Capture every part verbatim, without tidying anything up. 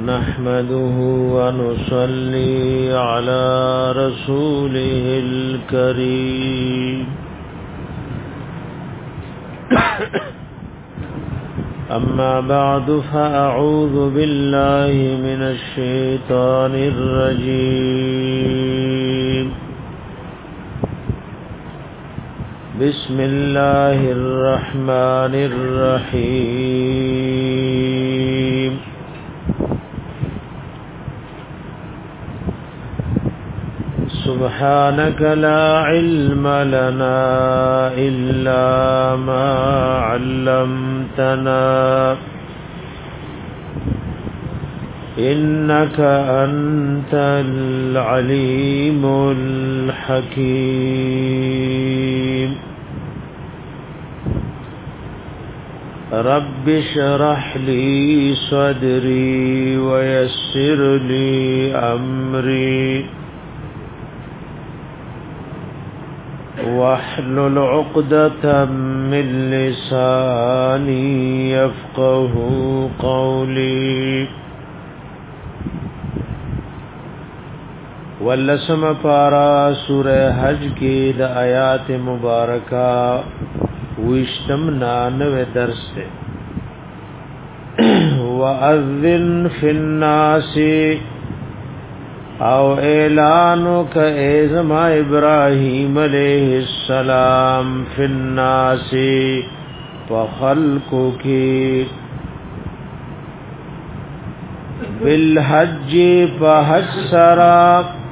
نحمده ونصلي على رسوله الكريم أما بعد فأعوذ بالله من الشيطان الرجيم بسم الله الرحمن الرحيم سبحانك لا علم لنا إلا ما علمتنا إنك أنت العليم الحكيم رب اشرح لي صدري ويسر لي أمري واحلل عقدة من لساني يفقه قولي واللسم پارا سورہ حج کی دا آیات مبارکہ وشتم نانوے درس دے وَأَذِّن فِي النَّاسِ او اعلانو کا ایزما ابراہیم علیہ السلام فی الناس فخلقو کی بالحج فحج سرا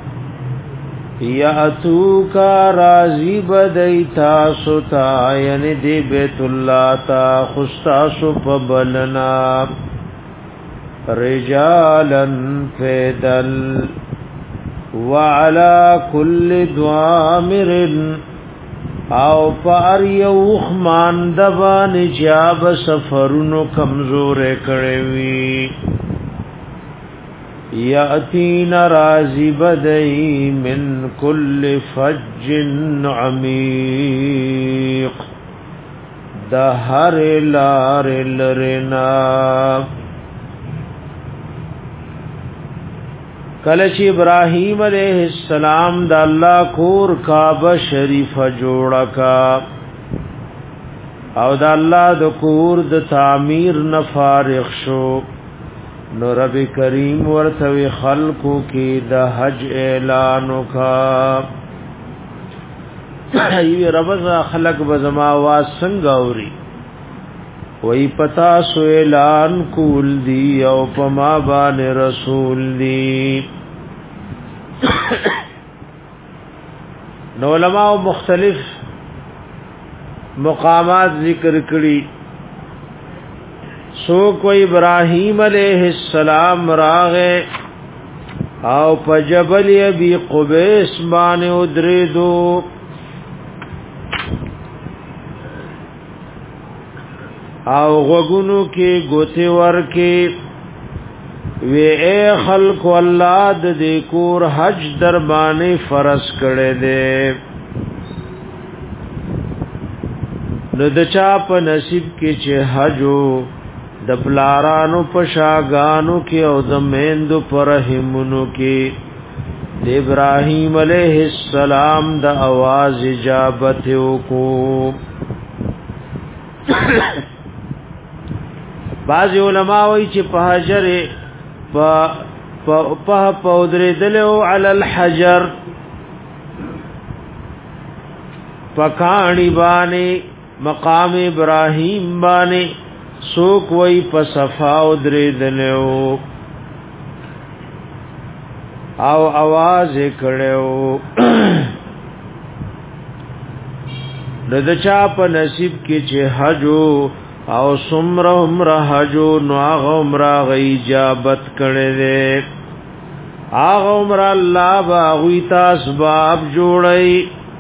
یاتو کا راضی بدیتا ستا یعنی دی بیت اللہ تا خستاسو پبلنا رجالا فیدل وعلى كل ضامر او پر یوخ ماندبان جاب سفرونو کمزور کړوي یاتین رازی بدئی من کل فج عمیق دهر لار لرنا کلچ ابراہیم علیہ السلام دا اللہ کور کعبہ شریف جوڑا کا او دا اللہ دا کور دا تعمیر نفارغ شو نو رب کریم ورتوی خلقو کی دا حج اعلانو کا ایوی ربزا خلق بزما آواز سنگاوری وی پتا سو اعلان کول دی او پما بان رسول دی نو علماء مختلف مقامات ذکر کړي سو کوئی ابراہیم علیہ السلام راغه او په جبل ابي قبيس باندې ودریدو او غوګونو کې ګوته ورکې وی اے خلق الله د دې کور حج در باندې فرض کړي دي نو د چا په نصیب کې چې حجو د پلارانو په شاګانو کې او د میندو پر رحمونو کې د ابراهیم علیه السلام د आवाज اجابت وکړو بعض علماء وی چې په حجر په په پودرې دلو علی الحجر پکانی باندې مقام ابراهیم باندې سوک وی په صفا ودرې دلو او आवाज کړو د چا په نصیب کې چې حجو او سمر عمر حجو نو آغا عمر غی اجابت کردے آغا عمر اللہ باغوی تا اسباب جوڑی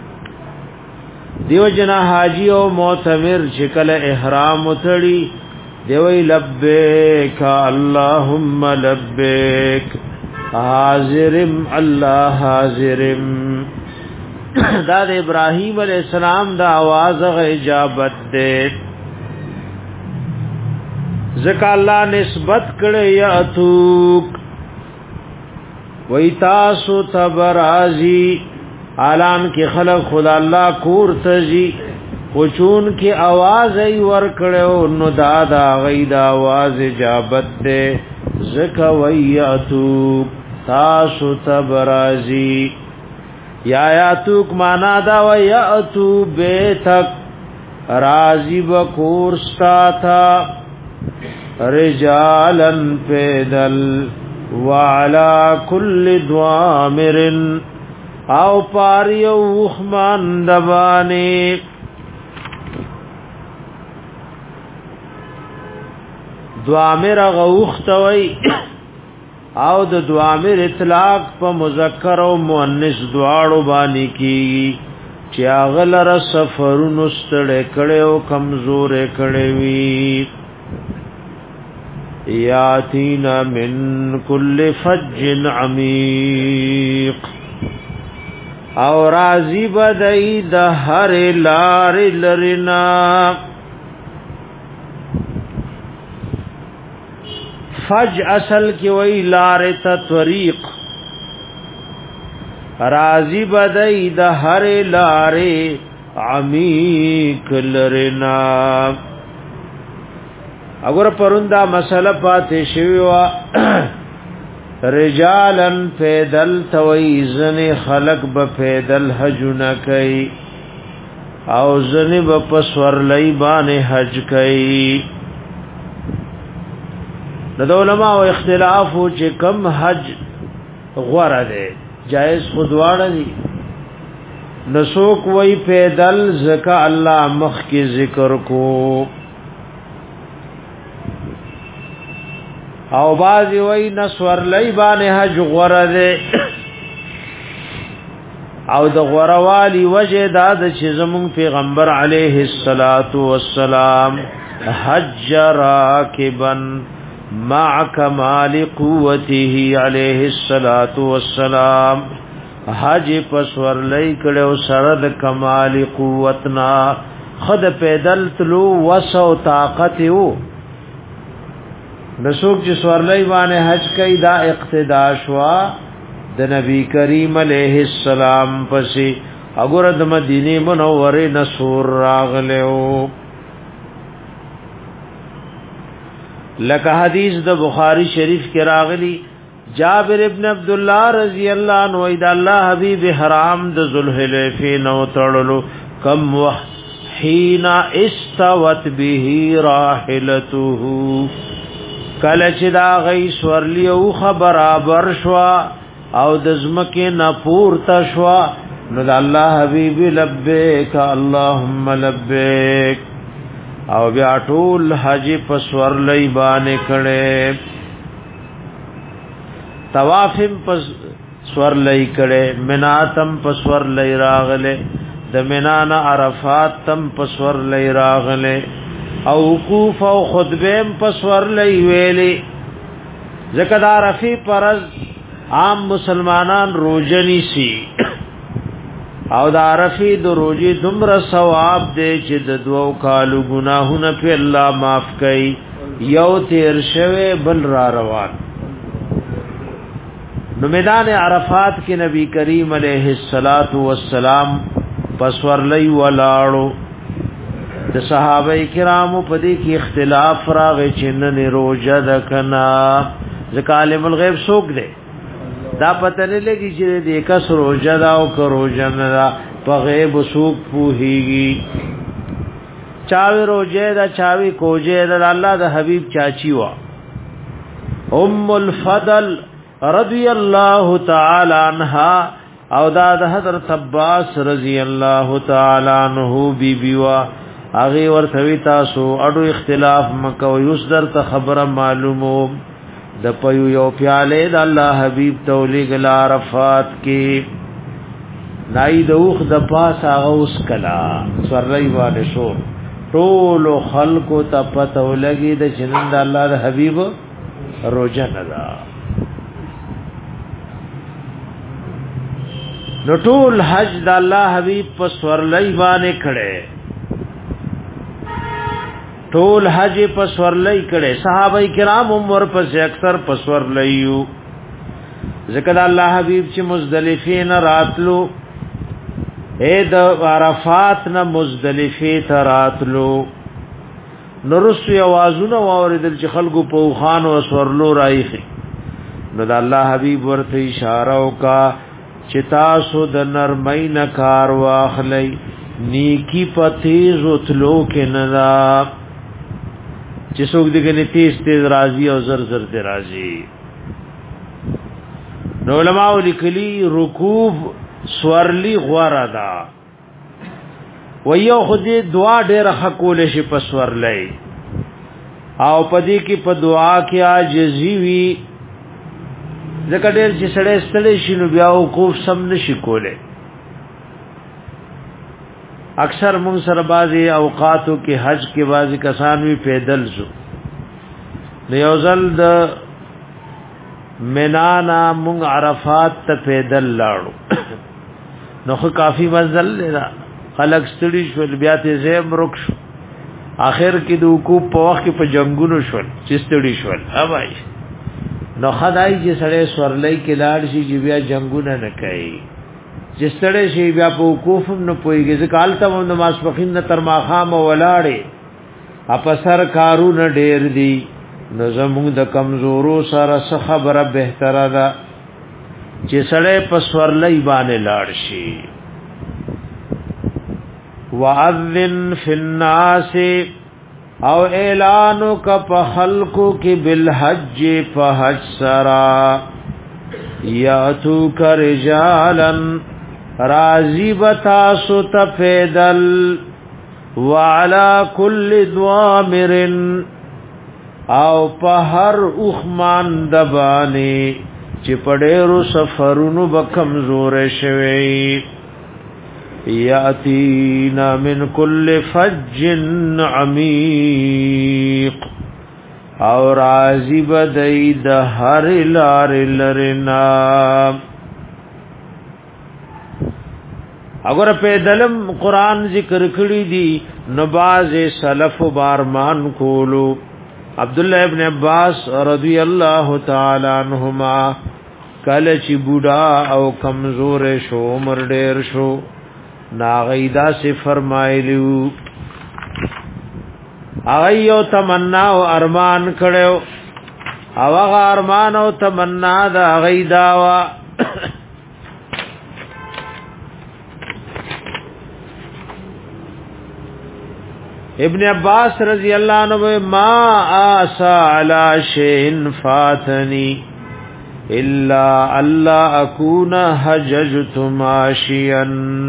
دیو جنا حاجی او معتمر شکل احرام اتڑی دیوی لبیک اللہم لبیک حاضرم اللہ حاضرم دا د ابراهیم علیہ السلام دا आवाज غ اجابت دے ذکا اللہ نسبت کړي یاتوک وی تاسو تبرازی اعلان کی خلق خدا اللہ کور تزی خوچون کی آواز ای ور کڑیو نو دادا غید آواز جابت دے زکا وی یاتوک تاسو تبرازی یا یاتوک مانا دا وی یاتو بیتک رازی بکورستا تھا رجالن پیدل وعلى كل ضامر او پاریو وخمان دبانی دوامر غوختوی او د دوامر اطلاق په مذکر او مؤنث دواړو باندې کیږي چې اغلر سفرونو ستړي کړي او کمزورې کړي وي یاتینا من کل فج عمیق او رازی بدئی د هر لار لرنا فج اصل کی وی لار ته طریق رازی بدئی د هر لار عمیق لرنا اگر پروندا مسئلہ پاتې شوی وا رجالن پیدل تویزن خلق به پیدل حج نه کوي او زنی به پسور لای باندې حج کوي د علماء او اختلاف چې کم حج غوړه ده جائز خودواړه دي نسوک وی پیدل زکا الله مخ کی ذکر کو او بازی وی نسور لئی بانی حج غرده او د غروالی وجه داد چې زمون پیغمبر علیه السلام حج راکبا مع کمال قوته علیه السلام حج پسور لئی کړو سره د کمال قوتنا خود پیدل تلو وسو طاقت وو نسوک چې سوارلای باندې حج کوي دا اقتدا شوا د نبی کریم علیه السلام پسې وګوره د مدینه منوره نسور راغلو لکه حدیث د بخاری شریف کې راغلی جابر ابن عبد الله رضی الله عنه اذا الله حبیب حرام د ذوالحلیفه نو تړلو کم حين استوت به راحلته کله چې دا غي سورلی او خبرابر شوا او د زمکه نپور تشوا نو د الله حبیب لبیک اللهم لبیک او بیا ټول حج په سورلی باندې کړي طوافم په سورلی کړي مناتم په سورلی راغله د منانا عرفات تم په سورلی راغله او وقوف او خطبهم پسور لئی ویلی ذکر عرفی پرز عام مسلمانان روجنی سی او دا عرفی دو روجی دمر ثواب دے چې د دوو کالو گناہونه په الله معاف کړي یو تیر شوه بل را روان نو میدان عرفات کې نبی کریم علیه الصلاۃ والسلام پسور لئی ولاړو د صحابه کرامو په دې کې اختلاف راغی چې نن روزه ده کنا ځکه عالم الغیب څوک دی دا پته نه لګی چې دې کس روزه ده او که روزه نه ده په غیب څوک پوهیږي چاوي روزه ده چاوي کوجه ده الله د حبیب چاچی وا ام الفضل رضی الله تعالی عنها او دا د حضرت عباس رضی الله تعالی عنہ بی بی وا اغه ورثوی تاسو اډو اختلاف مکو یوس در ته خبره معلومو د پيو یو پیاله د الله حبيب تولیګ العرفات کې نای دوخ د پاس هغه اوس کلا سورای باندې شو ټول خلکو ته پته ولګي د جنن د الله د حبيب روزه ندا نو ټول حج د الله حبيب په سورلای باندې کړي ټول حج پسورلای کړي صحابه کرام عمر پس اکثر پسورلایو ذکر الله حبیب چې مزدلفین راتلو اے د عرفات نه مزدلفه ته راتلو نورس یوازونه واوریدل چې خلکو په خوان او سورلو رايخي نو د الله حبیب ورته اشاره وکا چې تاسو د نرمۍ نه کار واخلئ نیکی پتیز اتلو کې ندا چې څوک دغه تیز تیز راضی او زر زر ته راضی نو علماء لیکلی رکوب سورلی غوردا ویو خودی دعا ډېر حقول شي په سورلای او پدې کې په دعا کې عاجزي وي ځکه ډېر چې سړی ستړي شي نو بیا وقوف سم نشي کوله اکثر مون سره بازي اوقاتو کې حج کې بازي کسان وی پیدل شو نیوزل د منانا مون عرفات ته پیدل لاړو نو خو کافی منزل لرا خلق ستړي شو بیا ته زم رک شو اخر کې د وقوف په وخت کې په جنگونو شو چې ستړي شو اوبای نو خدای چې سړی سورلای کې لاړ شي چې بیا جنگونه نه کوي چې ستړی شي بیا په وقوف نه پويږي ځکه حالت هم د ماسپخین نه تر ماخام ولاړې اپسر کارونه ډېر دي نو زموږ د کمزورو سره څه خبره بهتره ده چې سړی په سورلای باندې لاړ شي وَأَذِّنْ فِي النَّاسِ او اعلانو کا په خلقو کې بالحج فحج سرا یاتو کرجالن راضی بتا سوت پیدل وعلى كل ضامر او په هر اوخمان دبانی چې پډېرو سفرونو به کمزور شوي یاتینا من کل فج عمیق او راضی بدای د هر لار لرنا اگر پیدلم قران ذکر کړی دی نباز سلف بارمان کولو عبد الله ابن عباس رضی الله تعالی عنہما کله چې بوډا او کمزور شو عمر ډیر شو ناغیدا سے فرمایلیو اغیو تمنا او ارمان کړو او هغه ارمان او تمنا دا غیدا وا ابن عباس رضی اللہ عنہ ما آسا علی شیء فاتنی الا اللہ اکون حججت ماشیا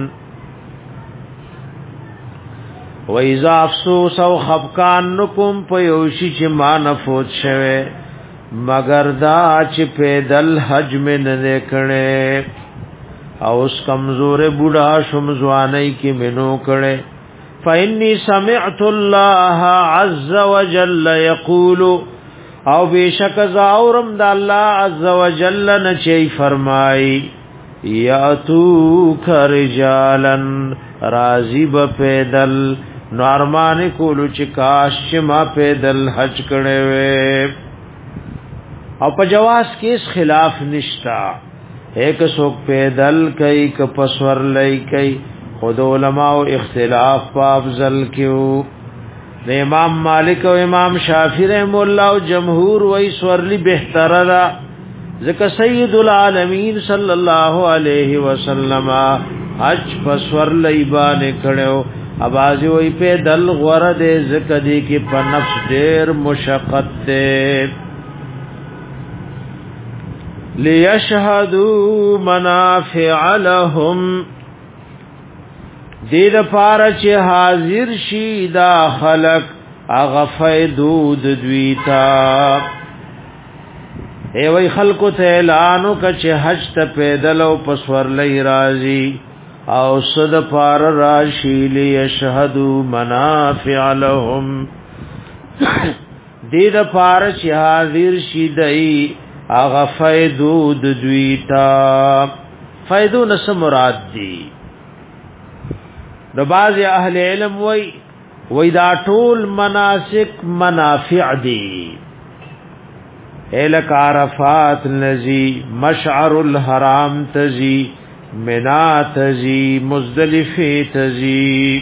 و اذا افسوس او خفقان نکم پیوشی چی ما نفوت شوه مگر دا چی پیدل حج میں ندکنے او اس کمزور بوڑا شمزوانی کی منو کڑے فإني سمعت الله عز وجل يقول او بیشک زاورم د الله عز وجل نه چي فرمای یاتو کرجالن راضی به پیدل نارمان کولو چې کاش ما پیدل حج کړي وي او په جواز کې خلاف نشتا ایک څوک پیدل کوي ک پسور لای کوي خود علماء اختلاف په افضل کیو د امام مالک او امام شافعی رحم الله او جمهور وای سورلی بهتره ده ځکه سید العالمین صلی الله علیه وسلم حج پسور لیبان کړو اباځي وای په دل غره دې ځکه دې کې په نفس ډېر مشقت ده لیشهدوا منافع لهم دید پارا چه حاضر شی دا خلق اغفیدود دویتا ایوی خلقو تیلانو کچه حج تا پیدلو پسور لی رازی او صد پار راشی لیشهدو منافع لهم دید پارا چه حاضر شی دائی اغفیدود دویتا فیدو نس مراد دی نو باز اهل علم وای وې دا ټول مناسک منافع دي الک عرفات نزی مشعر الحرام تزی منا تزی مزدلف تزی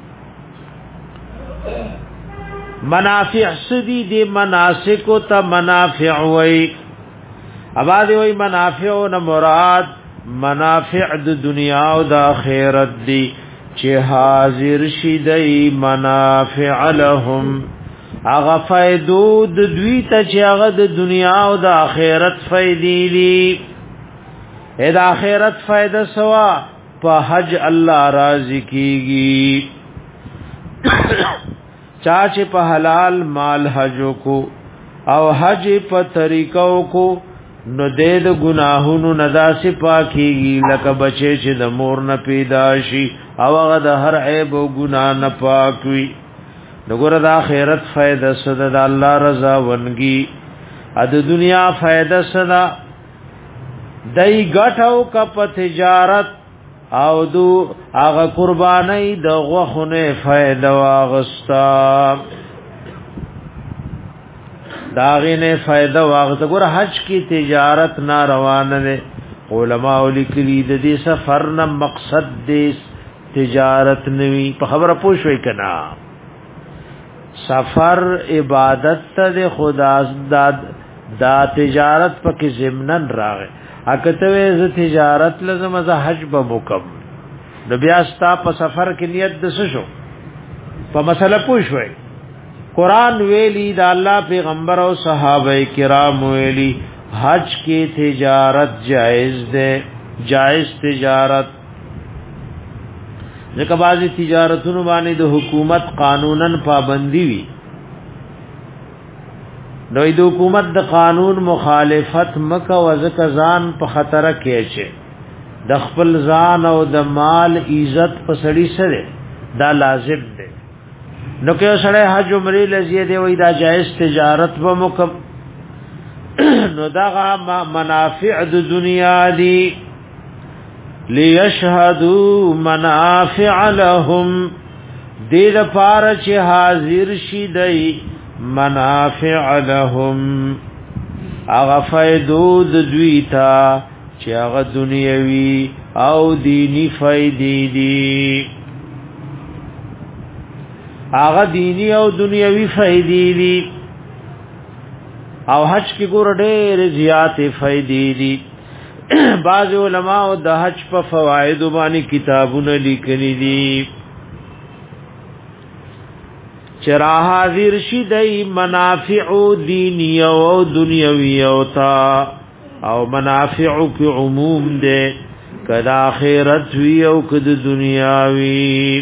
منافع سدی دی مناسک تا منافع وی ابادی وی منافع و مراد منافع د دنیا او د آخرت دی چې حاضر شیدای منافع لهم اغا فائدو د دوی ته چې هغه د دنیا او د آخرت فائدې دي اې د آخرت فائدہ سوا په حج الله راضي کیږي چا چې په حلال مال حج کو او حج په طریقو کو نو دې د ګناهونو ندا سپاکیږي لکه بچي چې د مور نه پیدا شي او هغه د هر عیب او ګناه نه پاک وي نګور د آخرت فائدہ صدا د الله رضا ونګي ا د دنیا فائدہ صدا دای غټو کپ تجارت او دو هغه قربانی د غوخونه فائدہ واغستا داغینه فائدہ واغستا ګور حج کی تجارت ناروان نه علماء لیکلی د دې سفر نه مقصد دې تجارت نوي په خبره پوښوي کنا سفر عبادت ته خدا دا, دا تجارت پکې ضمنن راغې اکته ز تجارت لازم از حج به مکم نو بیا ستا په سفر کې نیت د څه شو په مسله پوښوي قران ویلی دا الله پیغمبر او صحابه کرام ویلی حج کې تجارت جائز ده جائز تجارت ځکه بعضی تجارتونو باندې د حکومت قانونن پابندي وي نو د حکومت د قانون مخالفت مکه وزک ځان په خطر کې شي د خپل ځان او د مال عزت په سړی سره دا لازم دی نو که سړی حج عمره لزیه دی وای دا جائز تجارت به مکم نو دا منافع د دنیا دی لیشهدوا منافع لهم دې لپاره چې حاضر شي دی منافع لهم هغه فائدو د دوی ته چې هغه دنیوي او دینی فائدې دي هغه دینی او دنیوي فائدې دي او حج کې ګور ډېر زیاتې فائدې دي بعض علماء د حج په فواید باندې کتابونه لیکلي دي چرا حاضر شي د منافع دینی او دنیوي او تا او منافع کی عموم ده کدا آخرت وی او کد دنیاوی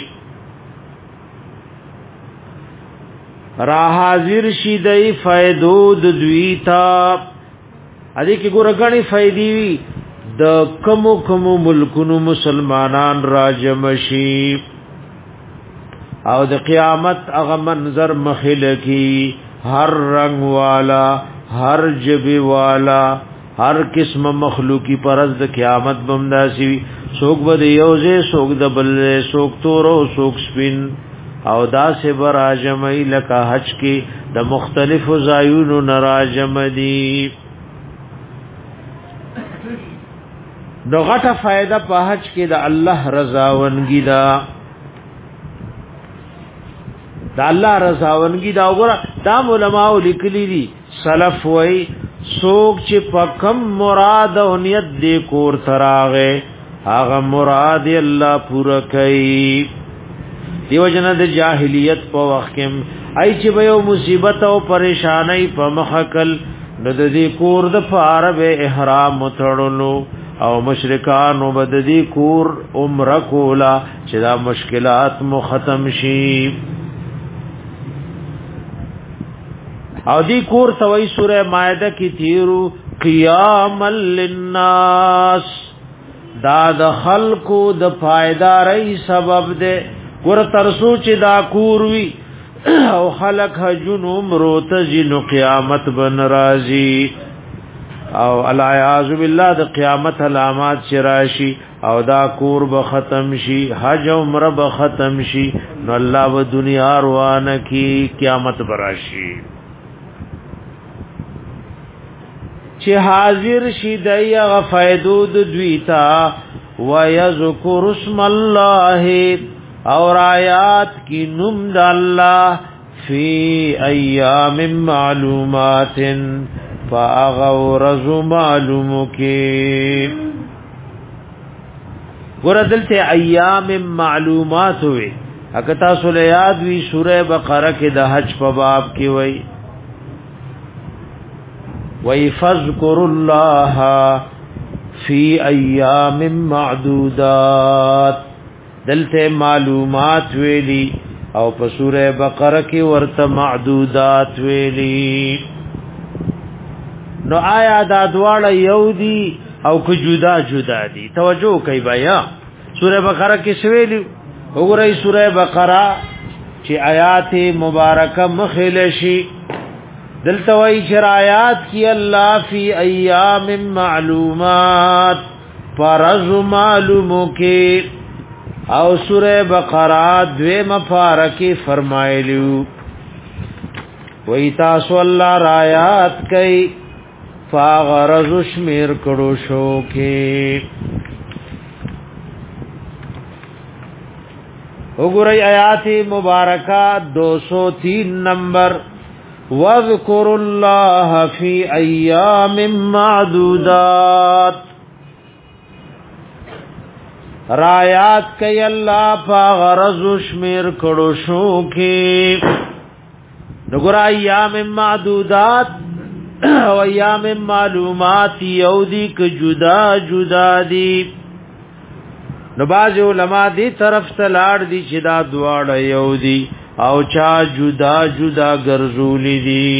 را حاضر شي د فائدو د دوی تا ادي کی ګور غني فائدې وی د کمو کمو ملکونو مسلمانان راجم شي او د قیامت هغه منظر مخل کی هر رنگ والا هر جبی والا هر قسم مخلوقی پرز د قیامت بمداسي سوق بد یوزه سوق د بل سوق تورو سوق سپین او دا سے براجمای لکه حج کی د مختلف زایونو نراجم دی نو غټه فائدہ په حج کې د الله رضا ونګی دا د الله رضا ونګی دا وګوره دا علماء لیکلي دي سلف وای سوک چې پکم مراد او نیت دې کور تراغه هغه مراد الله پورا کوي دیو جن د جاهلیت په وخت کې ای چې به یو مصیبت او پریشانی په مخکل د دې کور د فارب احرام متړلو او مشرکان وبددی کور عمره کولا چې دا مشکلات مو ختم شي او دی کور توي سوره مائده کی تیرو قیام للناس دا د خلقو د فائداري سبب ده ګور ترسو چې دا کور وی او خلق حجن عمره تجن قیامت بن راضی او الایاذ بالله د قیامت علامات شراشی او دا کور به ختم شي حج عمره به ختم شي نو الله و دنیا روانه کی قیامت براشي چې حاضر شي دایغه فائدود دویتا ويذكر اسم الله اور آیات کی نم د الله فی ایام معلومات فاغورز معلوم کی ګوردلته ایام معلومات وي اکتا سلیاد وی سوره بقره کې د حج په باب کې وای وای فذكر الله فی ایام معدودات دلته معلومات ویلی او په سوره بقره کې ورته معدودات ویلی نو آیا دا دواړه یو دي او که جدا جدا دي توجه کوي بیا سوره بقره کې سویلی وګورئ سوره بقره چې آیات مبارکه مخله شي دلته وای شرایات کی الله فی ایام معلومات فرض معلومو کې او سوره بقره دوی مفارقه فرمایلیو وای تاسو الله رایات کوي فاغرز شمیر کړو شو کې وګورئ آیات مبارکه دو سو تین نمبر واذکر الله فی ایام معدودات رایات کئی اللہ پا غرض شمیر کڑو شو کی نگرہ ایام معدودات و ایام معلومات یودی که جدا جدا دی نباز علماء دی طرف تلاړ دی چې دا دواړه یودی او چا جدا جدا ګرځولی دی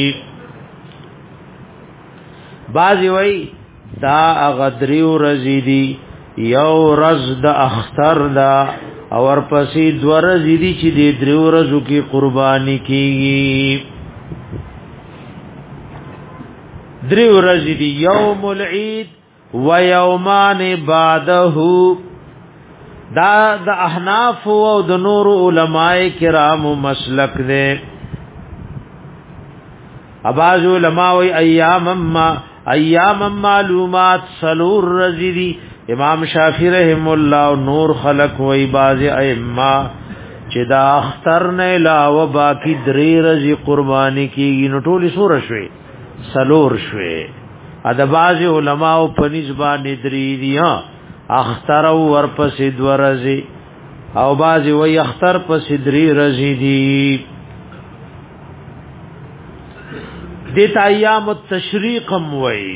بازی وی دا اغدریو رزی دی یو رز د اختر دا اور پسې دو رزی دی چې د دریو رزو کې قربانی کیږي دریو رزی دی یوم العید و یومان بعده دا د احناف او د نور علماء کرام مسلک دے اباز علماء و ایام ما ایام معلومات سلور رزی دی امام شافعی رحم الله او نور خلق وای باز ائمه چې دا اختر نه علاوه باقی درې رزي قرباني کیږي نو ټولي سور شوي سلور شوي ا د باز علماء په نسبت درې دي اختر او ورپسې دو رزي او باز وای اختر پسې درې رزي دي د ایام التشریق وای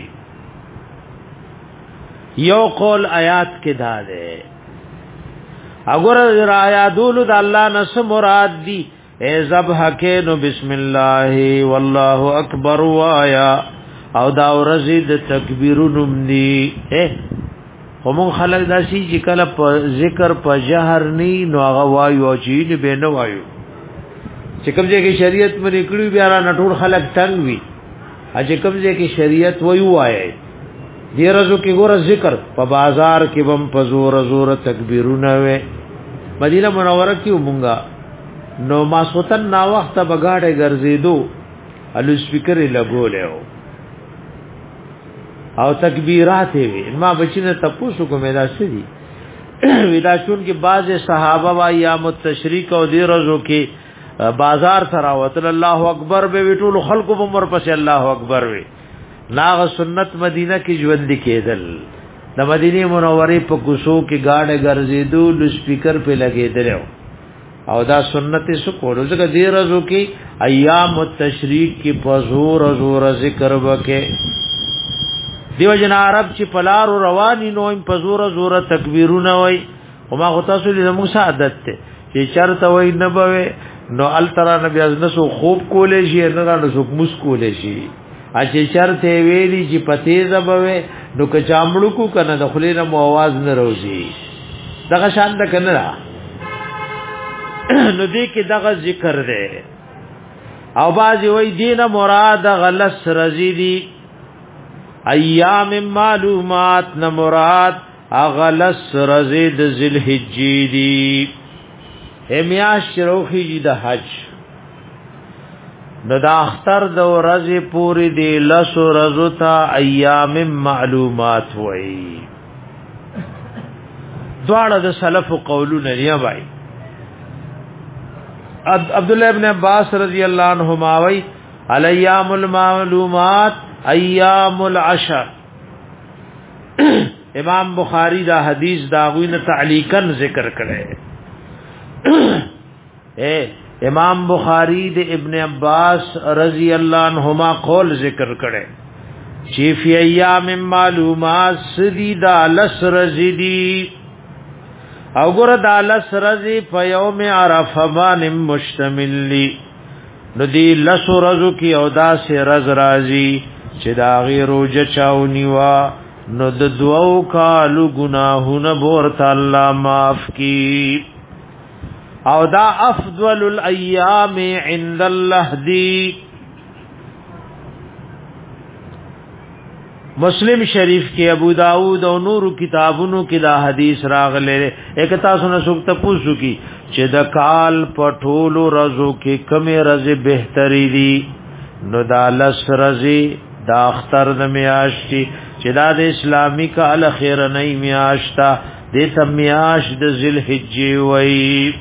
یو قول آیات کې دا ده اگر آیاتول د الله نس مراد دی ای ذبح کې نو بسم الله والله اکبر وایا او دا ورزید تکبیرونم دی هم خلک داسي چې کله په ذکر په جهر نی نو هغه وایو او چې به نه وایو چې کوم ځای کې شریعت باندې کړي بیا را نټور خلک تنگ وي چې کوم ځای کې شریعت وایو وایي دی رزو کی ګور ذکر په بازار کې بم په زور زور تکبیرونه وې مدینه منوره کې ومنګا نو ما سوتن نا وخت بغاړه ګرځېدو الو سپیکر لګولې او تکبیرات وې ما بچینه تپوسو کومه دا سدي ودا چون کې بعض صحابه وا ایام التشریق او دی رزو کې بازار سره وتل الله اکبر به وټول خلکو عمر پس الله اکبر وې ناغ سنت مدینہ کی ژوند کېدل د مدینه منوره په کوسو کې گاډه ګرځېدو د سپیکر په لګېدل او دا سنت سو کولو ځکه دې ورځو کې ایام التشریق کې په زور زور ذکر وکې دیو جن عرب چې پلار رواني نو په زور زور تکبیرونه وای او ما غو تاسو له موسی عادت ته چې چرته وای نه بوي نو الترا نبی از نسو خوب کولې شي نه نسو مس کولې شي اچې چرته ویلی چې پته زبوي نو که چامړو کو کنه د خلینا مو आवाज نه روزي دغه شان د کنه نو دې کې دغه ذکر ده او باز وی دینه مراد غلس رزیدی ایام معلومات نه مراد اغلس رزید ذوالحجې دی امیاش روخی جی د حج نو دا اختر د ورځې پوری دی لسو رزو تا ایام معلومات وئی دواړه د سلف قولونه دی بھائی عبد الله ابن عباس رضی الله عنهما وی الایام المعلومات ایام العشر امام بخاری دا حدیث دا غوینه تعلیقا ذکر کړي اے امام بخاری د ابن عباس رضی الله عنهما قول ذکر کړي چې فی ایام معلومات سدی دا لس رزدی او ګور دا لس رزی په یوم عرفه باندې مشتمل لی نو دی لس رزو کی او دا سه رز رازی چې دا غیر وجه چاونی وا نو د دوو کالو گناهونه بورت الله معاف کی او دا افضل الایام عند الله دی مسلم شریف کې ابو داود او نور کتابونو کې دا حدیث راغله ایک تاسو نه سوک ته پوښو کی چې د کال پټولو رزو کې کمه رزه بهتري دي نو دا لس رزي دا اختر د میاشتي چې دا د اسلامي کال خیر نه میاشتا د تمیاش د ذوالحجې وای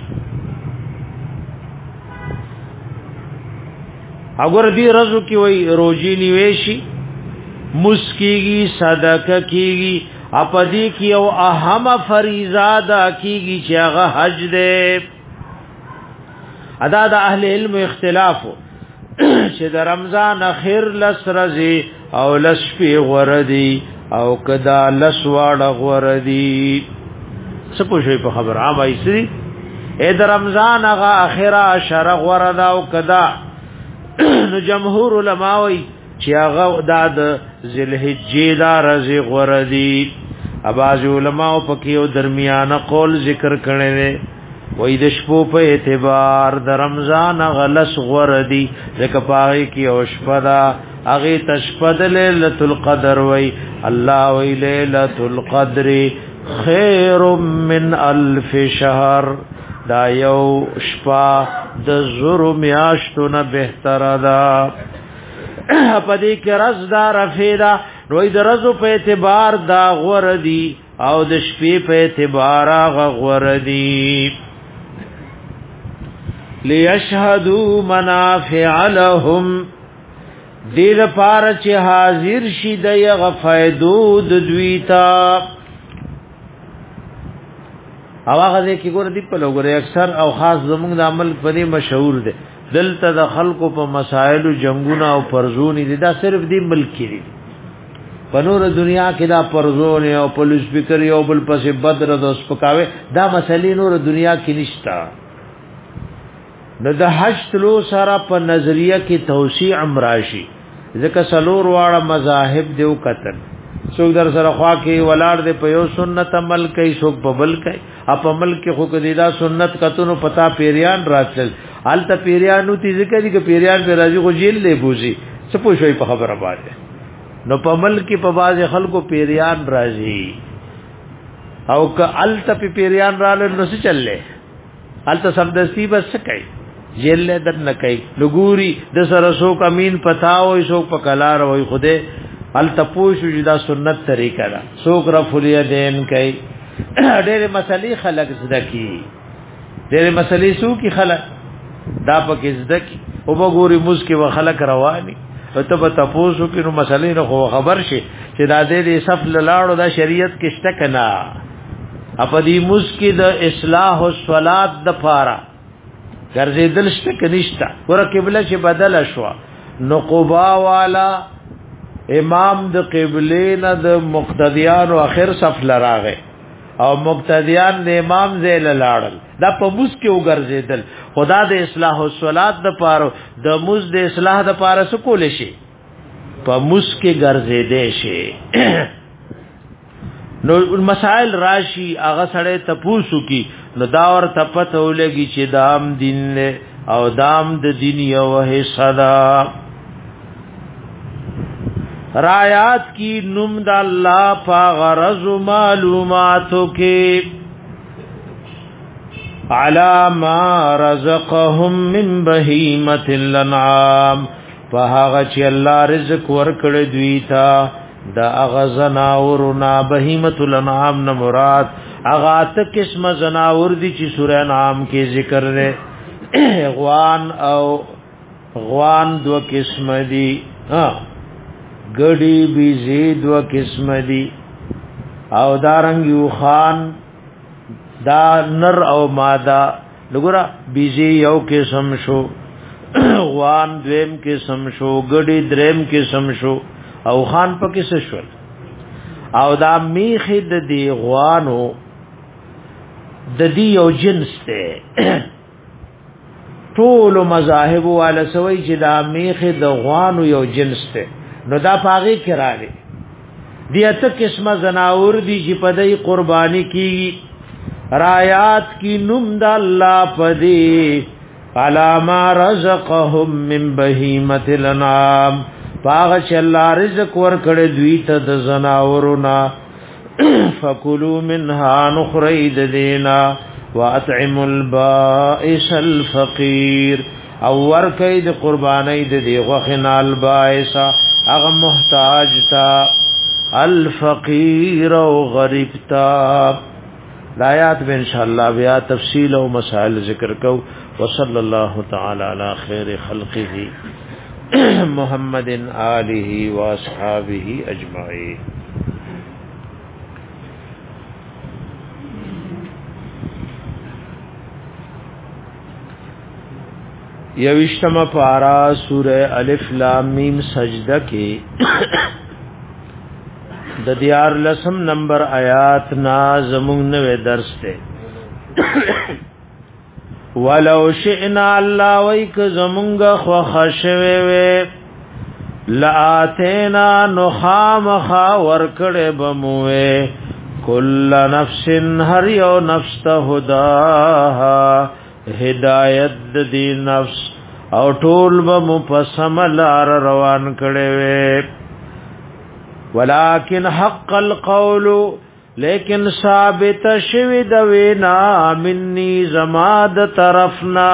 اگر دی رزو کی وای روزي نیويشي مسکیگی صدقه کیگی اپدی کی او اهم فریضه دا کیگی چې هغه حج دے ادا د اهل علم اختلاف چې د رمضان اخر لس رزي او لس پی غردی او کدا لس واړه غردی څه پوښي په خبر عام ایسری اے د رمضان هغه اخره عشر غردا او کدا نو جمهور علما وی چې هغه د ذوالحجې دا رزق وردی اباظ علماء په کې او درمیانه قول ذکر کړي وي وې د شپو په اعتبار د رمضان غلس وردی ځکه پاره کې او شپدا هغه تشپد ليله القدر وي الله وی ليله القدر خير من الف شهر دا یو شپه د زرو میاشتونه بهتره ده پدې کې رز دا رفیدا نوې د رزو په اعتبار دا غوردی او د شپې په اعتبار هغه غوردی ليشهدوا منافع لهم دې لپاره چې حاضر شي د یغ فائدو د دویتا او هغه دې کې ګور دی په لګره اکثر او خاص زموږ د عمل په مشهور دي دلته د خلکو په مسائل جنگونه او پرزونی دي دا صرف دی ملک کې په نور دنیا کې دا پرزونه او پولیس فکر یو بل پسې بدر د سپکاوي دا مسلې نور دنیا کې نشتا نو د حج تلو سره په نظریه کې توسیع امراشي ځکه سلور واړه مذاهب دیو کتن څوک در سره خوا کې ولاړ دی په یو سنت عمل کوي څوک په بل کوي اپ عمل کې خو کدی دا سنت کتنو پتا پیریان راتل الته پیریانو تی ذکر دي چې پیریان په راځي خو جیل له بوزي څه پوښوي په خبره باندې نو په عمل کې په باز خلکو پیریان راځي او که الته په پیریان رال نو څه چللې الته سمدستی بس کوي جیل له در نه کوي لګوري د سره سو کمین پتاوي سو په کلار وي خوده الته پوښو چې دا سنت طریقه ده سو رفلیه دین کوي ډېر مسلې خلق زده کی ډېر مسلې سو کی خلق دا پکې زده کی او وګوري موږ کې و خلق رواني او ته په تاسو کې نو مسلې نو خبر شي چې دا دې صف لاړو دا شریعت کې شته کنا اپ دې موږ کې د اصلاح او صلات د پاره ګرځې دل شته کنيشتا ور قبله چې بدل شو نو قبا والا امام د قبله نه د مقتدیان او اخر صف لراغه او مقتدیان د امام زیل لاړل دا په موس کې وګرځیدل خدا د اصلاح او صلات د پاره د موس د اصلاح د پاره څه کول شي په موس کې ګرځیدې شي نو مسائل راشي هغه سره تپوسو کی نو دا ور تپته ولګي چې دام دین له او دام د دین یو حصہ دا رایات کی نم د الله پا غرض معلوماتو کې علا ما رزقهم من بهیمة الانعام فهغه چې الله رزق ورکړي دوی ته دا اغزناورنا بهیمة الانعام نه مراد اغه ته قسم زناور دي چې سورہ انعام کې ذکر لري غوان او غوان دو قسم دي ها ګډي بيزي دو قسم دي او دارنګ یو خان دا نر او ماده لګورا بيزي یو قسم شو غوان دویم قسم شو ګډي دریم قسم شو او خان پکې څه شول او دا میخه د دی غوانو د دی یو جنس ته ټول مذاهب والا سوي چې دا میخه د غوانو یو جنس ته نو دا پاغي کراله دی اته قسمه زناور دی چې په دای قرباني کی رایات کی نوم د الله پدی علاما رزقهم من بهیمه الانعام پاغ چې الله رزق ورکړي دوی ته د زناورنا فکلوا منها نخرید دینا واطعموا البائس الفقير او ورکید قربانی د دی غخنا البائس اغه محتاج تا الفقير او غریب تا آیات به ان شاء الله بیا تفصیل او مسائل ذکر کو وصلی الله تعالی علی خیر خلقه محمد آلہ و اصحابہ اجمعین یوشتم پارا سورہ الف لام میم سجدہ کی د دیار لسم نمبر آیات نا زمون نوے درس تے ولو شئنا الله ویک زمونږ خو خشوي وي لاتینا نخام خا ورکړې بموي کل نفس هر یو نفس ته هداها هدایت دی نفس او ټول بم پسملار روان کړي وي ولکن حق القول لیکن ثابت شوی د وینا منی زماد طرفنا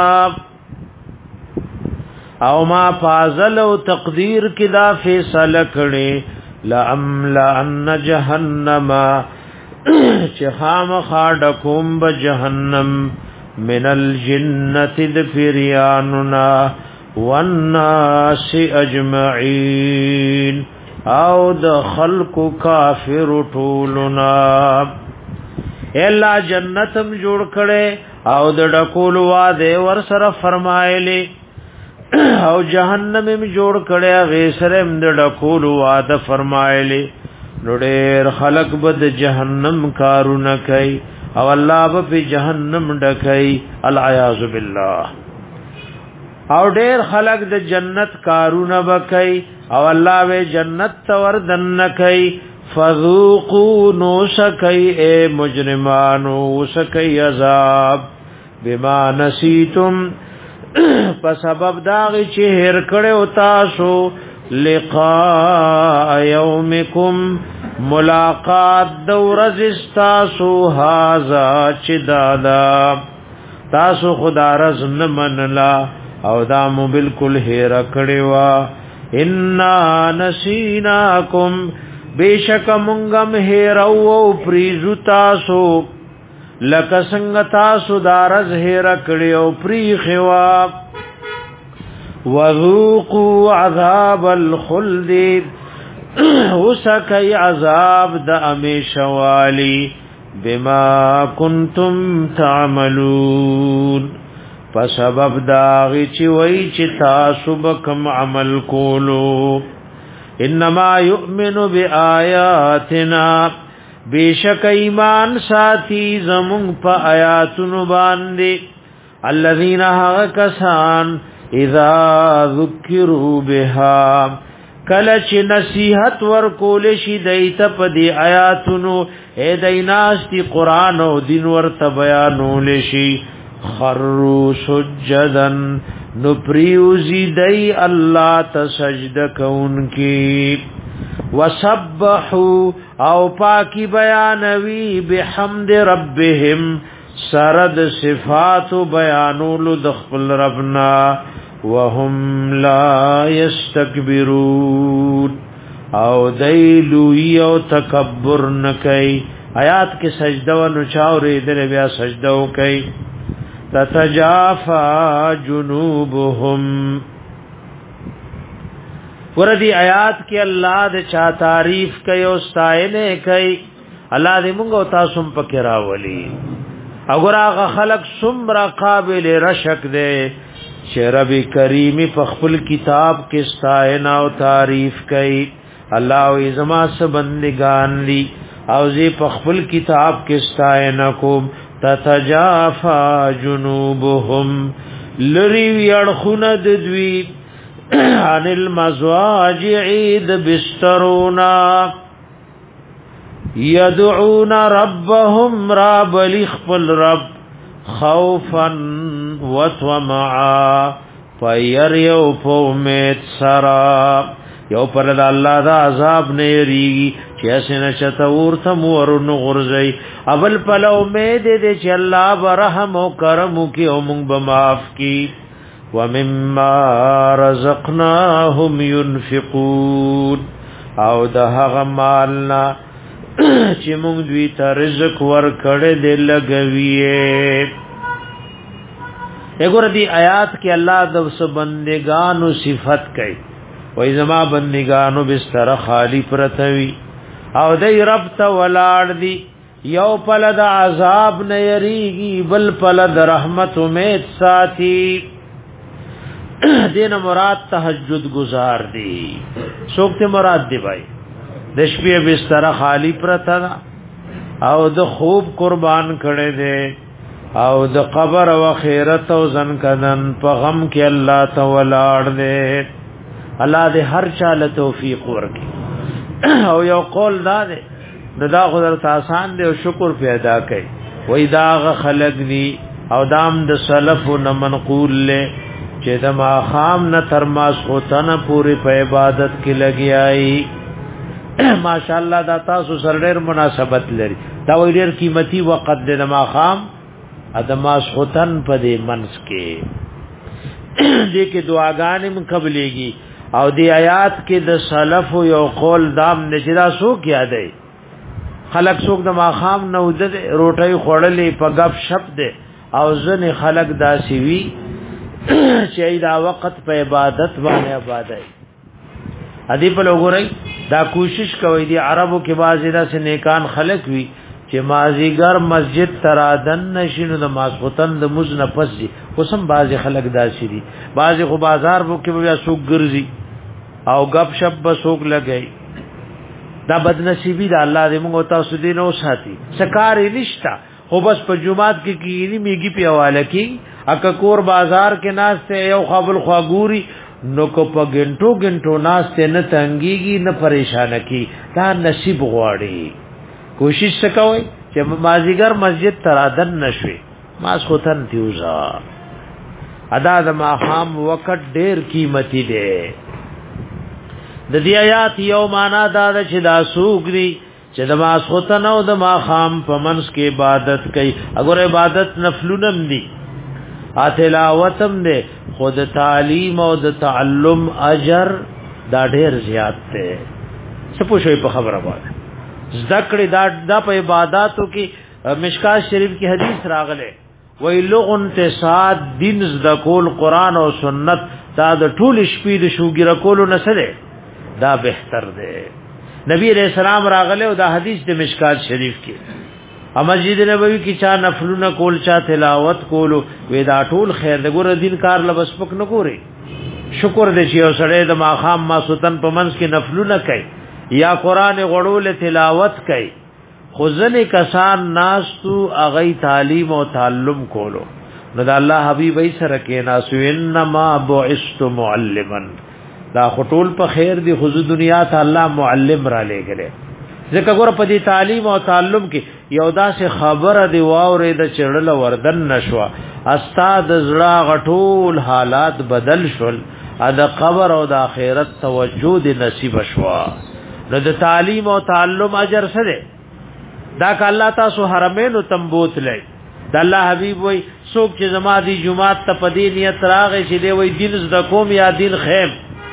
او ما فازل او تقدیر کدا فیصله کړي لعملا ان جهنم چخام خاډکم به جهنم من الجنه الفریاننا والناس اجمعین او د خلق کافر ټولنا الا جنتم جوړ کړي او د ډکول واده ور سره فرمایلی او جهنم می جوړ کړي هغه سره د ډکول واده فرمایلی نډیر خلق بد جهنم کارونه کوي او الله به جهنم ډکای العیاذ بالله او ډیر خلق د جنت کارونه وکي او الله وی جنت تور دن کای فذوقوا نوسکای اے مجرمانو سکای عذاب بما نسیتم په سبب داغی چې هر کړه تاسو لقاء یومکم ملاقات دورز استاسو هاذا چدادا تاسو خدا رز نه منلا او دا مو بالکل هیر کړي وا ان نسیناکم بیشک مونږم هیر او پریزو تاسو لکه څنګه تاسو دارز هیر کړي او پری خوا وذوقوا عذاب الخلد وسکای عذاب د امیشوالی بما کنتم تعملون فسبب داغی چی وی چی تاسو بکم عمل کولو انما یؤمن بی آیاتنا بیشک ایمان ساتی زمون پا آیاتنو باندی الذین حق کسان اذا ذکروا بها کلچ نصیحت ورکول شي دیت په دی آیاتونو اے دیناستی قران او دین ورته بیانول شي خروا سجدن نو پریوزی دی الله تسجد کون کی وسبحوا او پاکی بیانوی بحمد ربهم سرد صفات بیانولو دخل ربنا وهم لا يستكبرون او دیلوی او تکبر نکئی. آیات کې سجده و نچاوری در بیا سجده و کئی. تتجافا جنوبهم وردی آیات کې الله د چا تعریف کوي او ستاینه کوي. الله دې موږ او تاسو په کې راولي. اگر هغه خلق سمرا قابل رشک دے چې رب کریم په خپل کتاب کې ستاینه او تعریف کوي. الله او زما سره بندگان دي او زی په خپل کتاب کې ستاینه کوم. تتجافا جنوبهم لری ویړخونه د دوی عن المزواجع د بسترونا يدعون ربهم رب لخبل رب خوفا وطمعا فیر یو پومت سرا یو پر د الله دا عذاب نه یریږي چې اسنه چتور ثم ورن غرزي اول پلو امید دې چې الله برحم او کرم کوي او موږ به معاف کی. ومما رزقناهم ينفقون او د هغه مالنا چې موږ دوی ته رزق ورکړې دې لګوي. وګوره دی آیات کې الله د وس بندگانو صفت کوي. وای زما بندگانو بستر خالی پرتوي او دای رب ته ولاړ دي. یو پل د عذاب نه یریږي بل پل د رحمت امید ساتي. دین مراد تهجد گزار دی. څوک ته مراد دی بھائی؟ د شپې بستر خالی پرتا او د خوب قربان کړي دي او د قبر او خیرت او زن کدن په غم کې الله تعالی دې. الله دې هر چاله توفیق ورکړي. او یو قول دا دې دا قدرت آسان دې او شکر پیدا کړي. وې دا خلق دي او دام د سلف او منقول له چې د ما خام نه تر ما سوتنه پوری په عبادت کې لګیای. ماشاءالله دا تاسو سره ډېر مناسبت لري. دا وې ډېر قیمتي وخت د ما خام ادما سوتن په دې منس کې دې کې دعاګانې من قبلېږي. او دې آیات کې د سلف یو قول دام نشدا سو کیا دی. خلق څوک د ما خام نو د روټي خوړلې په غب شپ دې او ځنې خلق داسي وی چې دا وخت په عبادت باندې آبادای. ادي په لګورای دا کوشش کوي دي عربو کې بازیدا سے نیکان خلق وی چې مازیګر مسجد ترادن نشینو د ماسوتن د مزن پسې قسم باز خلق داسي دي. باز خو بازار وو کې بیا سوق ګرځي او غب شپ بسوق لګي. دا بدنصیبی دا الله دې موږ تاسو دې نو ساتي. سکار نشتا خو بس په جمعات کې کینی میږي په حواله کې اک کور بازار کې ناس ته یو خپل خواګوري نو کو په ګنټو ګنټو ناس ته نه تنګيږي نه پریشان کی. دا نصیب غواړي. کوشش وکوي چې مازیګر مسجد ترادن نشوي ماس خوتن تیوزا. ادا د ماخام وخت ډېر قیمتي دی. د دې آیات یو معنا دا ده چې دا سوګري چې د ماس خوتن او د ماخام په منس کې عبادت کوي. اگر عبادت نفلونم دي اتلاوتم دے خود تعلیم او د تعلم اجر دا ډیر زیات ده. سپوږی په خبره باندې ذکر دا د په عبادتو کې مشکات شریف کی حدیث راغله وی لغن تصاد دین ز کول قران او سنت دا د ټول شپې د شوګر کولو نسله دا بهتر ده. نبی علیہ السلام راغله او دا حدیث د مشکات شریف کې مسجد نبوی کی چا نفلونه کول چا تلاوت کولو ودا ټول خیر د ګور دین کار لبس پک نه ګوري. شکر دې چې اوسړې د ماخام ما سوتن په منځ کې نفلونه کوي یا قران غړول تلاوت کوي. خزن کسان ناس تو اغی تعلیم او تعلم کولو نو د الله حبیب ای سره کې ناسو انما بعثت معلما. دا خطول په خیر دی خو دنیا ته الله معلم را لګره. ځکه ګور په دې تعلیم او تعلم کې یو داسې خبره دی واورې د چړل وردن نشوا. استاد زړه غټول حالات بدل شول. ا د قبر او د آخرت توجه دې نصیب شوا. نو د تعلیم او تعلم اجر سره دا ک الله تاسو حرمین او تنبوت لای د الله حبیب وای څوک چې زما دی جمعات ته پدې نیت راغی چې دی وای دین ز کوم یا دین خیم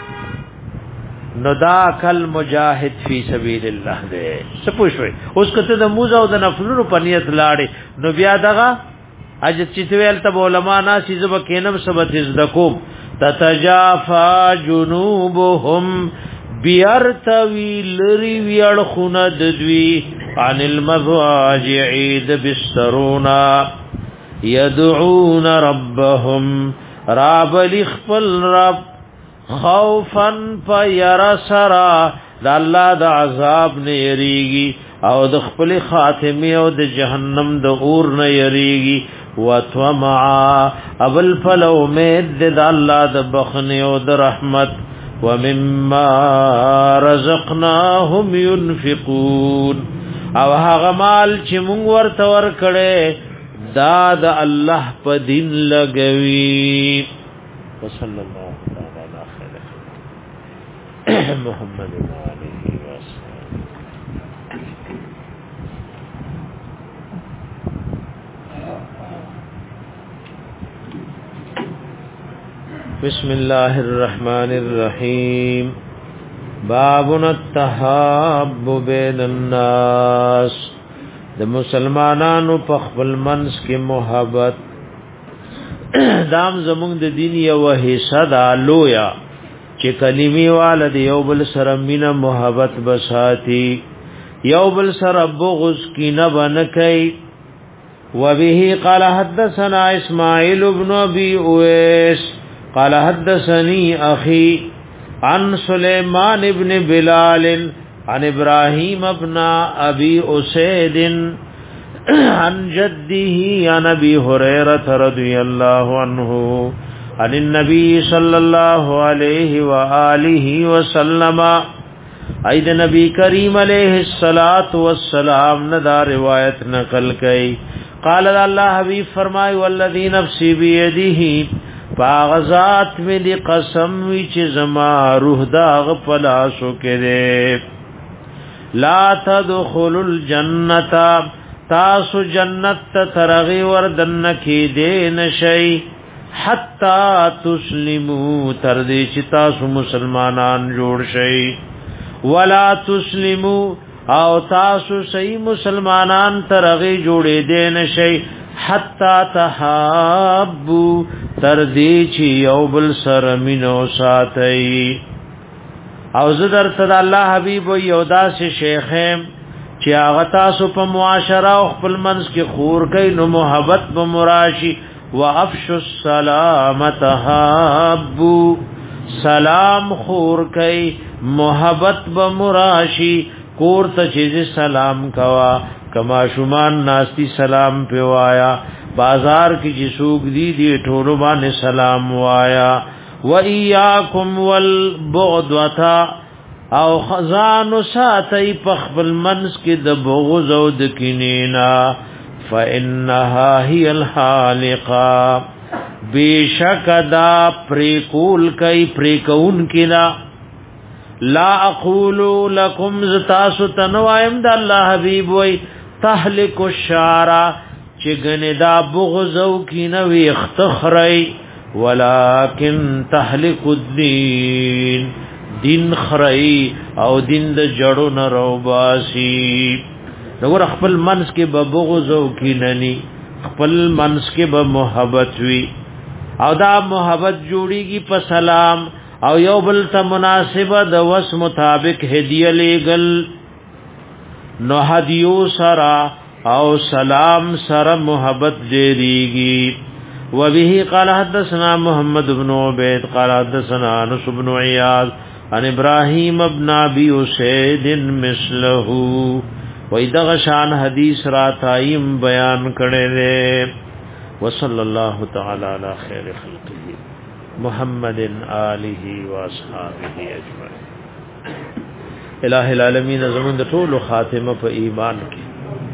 نو دا کل مجاهد فی سبیل الله دې سپوږی اوس کته د موزه او د نفلونو په نیت لاړې نو بیا دغه اج چې ویل ته علماء ناسی زب کینم سبت ز کوم تتجافا جنوبهم بیرتوی لری ویړ خند دوی عن المضاجع بسترونا يدعون ربهم رب لخفل رب خوفا فيرسرا د الله د عذاب نه یریږي او د خپل خاتمه او د جهنم د اور نه یریږي وتمع ابل فلو مد د الله د بخنه او د رحمت ومما رزقناهم ينفقون او هغه مال چې مونږ ورته ورکړې دا د الله په دین لګوي وصلی الله تعالی علی خیر محمد علیه وسلم. بسم الله الرحمن الرحیم باب التحاب بین الناس د مسلمانانو په خپل منځ کې محبت دام زمونږ د دین یو حصہ دا لویا چې کلمې والد یو بل سره مینه محبت بساتی یو بل سره بغض کینه بنکای وبه قال حدثنا اسماعیل بن ابي اويس قال حدثني اخي عن سليمان ابن بلال عن ابراهيم ابن ابي اسيد عن جده عن ابي هريره رضي الله عنه عن النبي صلى الله عليه واله وسلم ايد نبی کریم علیہ الصلات والسلام نے دا روایت نقل کی قال الله حبیب فرمائے والذی نفسی بيده پاغزات میں دی قسم وی چې زما روح داغ پلاسو کړي لا تدخلوا الجنه تاسو جنت ترغي وردن کې دین شي حتا تسلموا تر دې چې تاسو مسلمانان جوړ شي ولا تسلموا او تاسو صحیح مسلمانان ترغي جوړې دین شي حتا تحابو تردی چی یو بل سر مینو ساتئی او زدر تد اللہ حبیب و یودا سے شیخیم چی آغتا سو پا معاشرہ و خپل منز کی خور کئی نو محبت بمراشی و افش السلام تحابو سلام خور کئی محبت بمراشی کور تا چیز سلام کوا کما شمان ناستی سلام پیوایا بازار کی جسوک دی دی ټولو باندې سلام وایا و ایاکم والبغض وتا او خزان ساتي پخبل منس کې د بغض او د کینینا فانها هي الحالقه بیشک دا پریکول کای پریکون کنا لا اقول لكم زتاسو تنوایم د الله حبیب وای تهلك الشعر چگن دا بغضو کی نوی اختخری ولكن تهلك الدین دین خری او دین د جړو نرو باسی نګور خپل منس کې به بغضو کی ننی خپل منس کې به محبت وی او دا محبت جوړیږي په سلام او یو بل ته مناسبه د وس مطابق هدیه لګل نو هدیو سرا او سلام سر محبت دیریگی وبه قال حدثنا محمد بن عبید قال حدثنا انس بن عیاض عن ابراهیم ابن ابي اسید مثله وإذا شان حدیث راتایم بیان کړي وصلی الله تعالی علی خیر خلقه محمد آله و اصحابہ اجمعین. الہ العالمین زمون د ټولو خاتمه په ایمان کې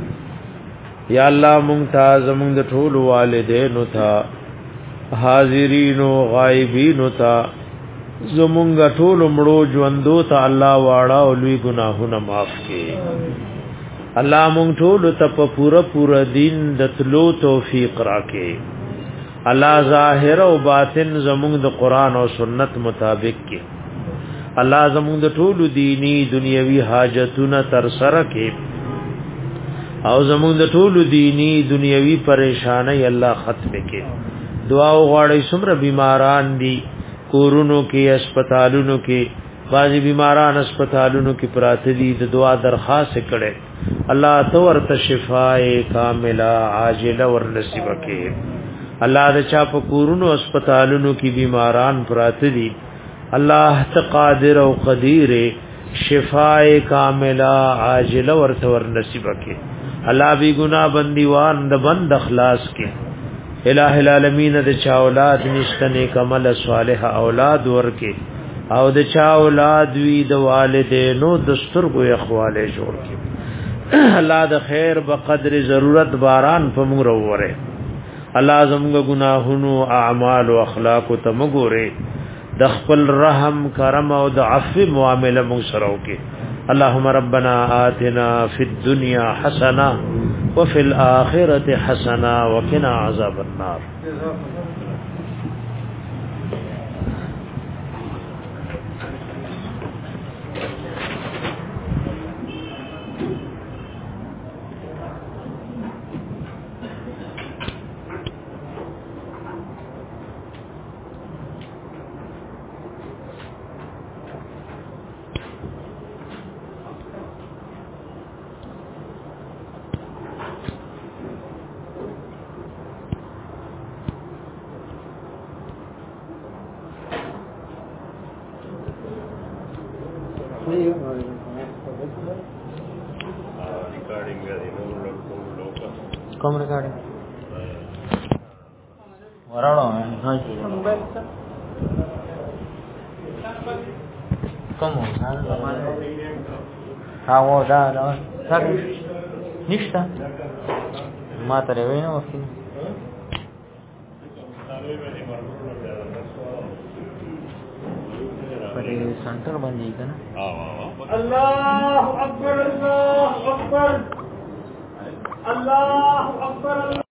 یا الله مونږ ته زمونږ د ټولو والدینو ته حاضرین او غایبین ته زمونږ ټول مړو ژوندو ته الله واړه او لوی ګناهونه معاف کړي الله مونږ ټول ته په پورا پورا دین د تلو توفیق راکړي الله ظاهر او باطن زمونږ د قران او سنت مطابق کړي الله زمونږ د ټول دینی دنیوي حاجتونه تر سره کړي او زمونږ د ټول دینی دنیوي پریشانای الله ختم کړي دعا وغواړئ څومره بیماران دي کورونو کې هسپتالونو کې بعضی بیماران هسپتالونو کې پراته دي د دعا درخواست کړي الله تو ورته شفای کامله عاجله ور نصیب کړي الله د چا په کورونو هسپتالونو کې بیماران پراته دي الله تقادر او قدیر شفای کامله عاجله ورته ور نصیب کړي الله بی گناہ بندیوان د بند اخلاص کې الہ العالمین د چا اولاد نشته نیک عمل صالح اولاد ورکه او د چا اولاد وی د والدینو د سترګو اخواله جوړ کړي الله د خیر په قدر ضرورت باران په موږ وروره الله زموږ گناهونو اعمال او اخلاق ته مګوره د خپل رحم کرم او د عفو معامله موږ سره وکړي اللهم ربنا آتنا في الدنيا حسنه وفي الآخرة حسنة وقنا عذاب النار कम रिकॉर्डिंग वराणो है हाँ जी कम हो हाँ वो दा दा निष्ठा माता रे ना वकील पर सेंटर बन जाएगा ना अल्लाह अकबर अल्लाह अकबर अल्लाह अकबर।